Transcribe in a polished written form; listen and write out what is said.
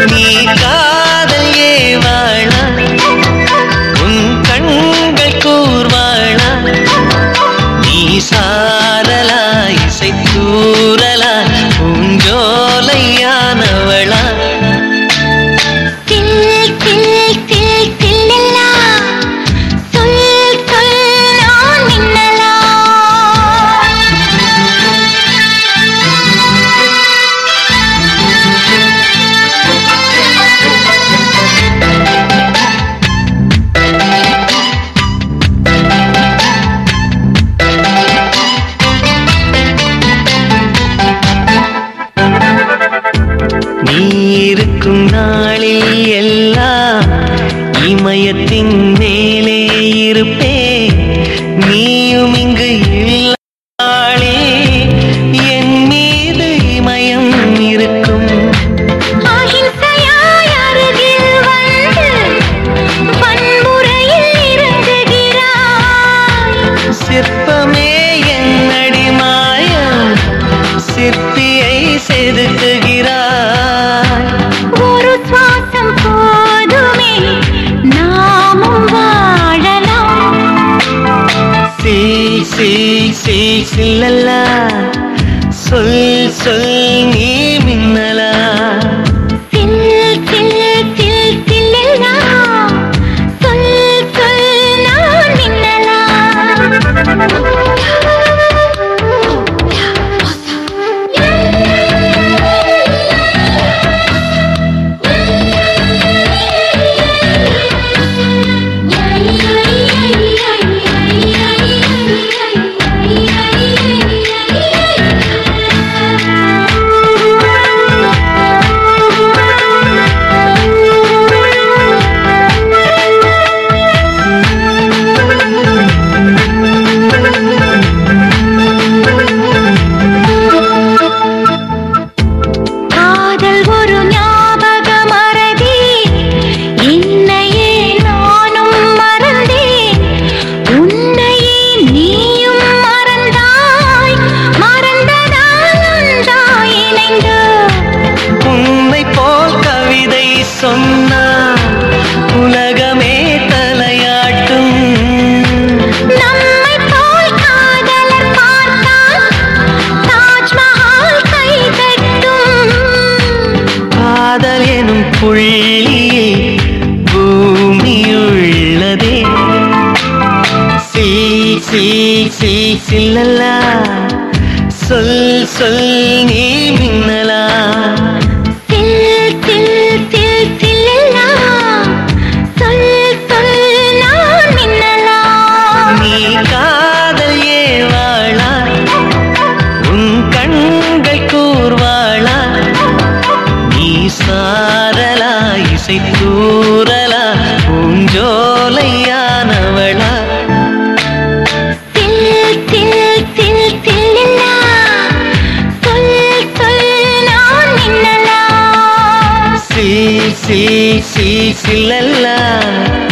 நீ காதல் ஏவாளா உன் கண்கள் கூர்வாளா நீ சாரலா இசை தூரலா பூஞ்சோலையானவளா இருக்கும் நாளில் எல்லாம் இமயத்தின் மேலே இருப்பே நீயும் இங்கு இல்லாளே என் மீது இமயம் இருக்கும் சிற்பமே என்னடி மாயம் சிற்பியை செதுக்குகிறாய் ஒரு சுவாசம் போதுமே நாமும் வாழலாம் சில்லல்லா சொல் சொல் நீ மின்னலா சொன்னா உலகமே தலையாட்டும் நம்மை போல் காதலர் பார்த்தால் தாஜ்மஹால் கை தட்டும் காதல் எனும் புள்ளியில் பூமியுள்ளதே சில்லல்லா சொல் சொல் நீ மின்னலா சாரலா இசை தூரலா பூஞ்சோலையானவளா சில்லல்லா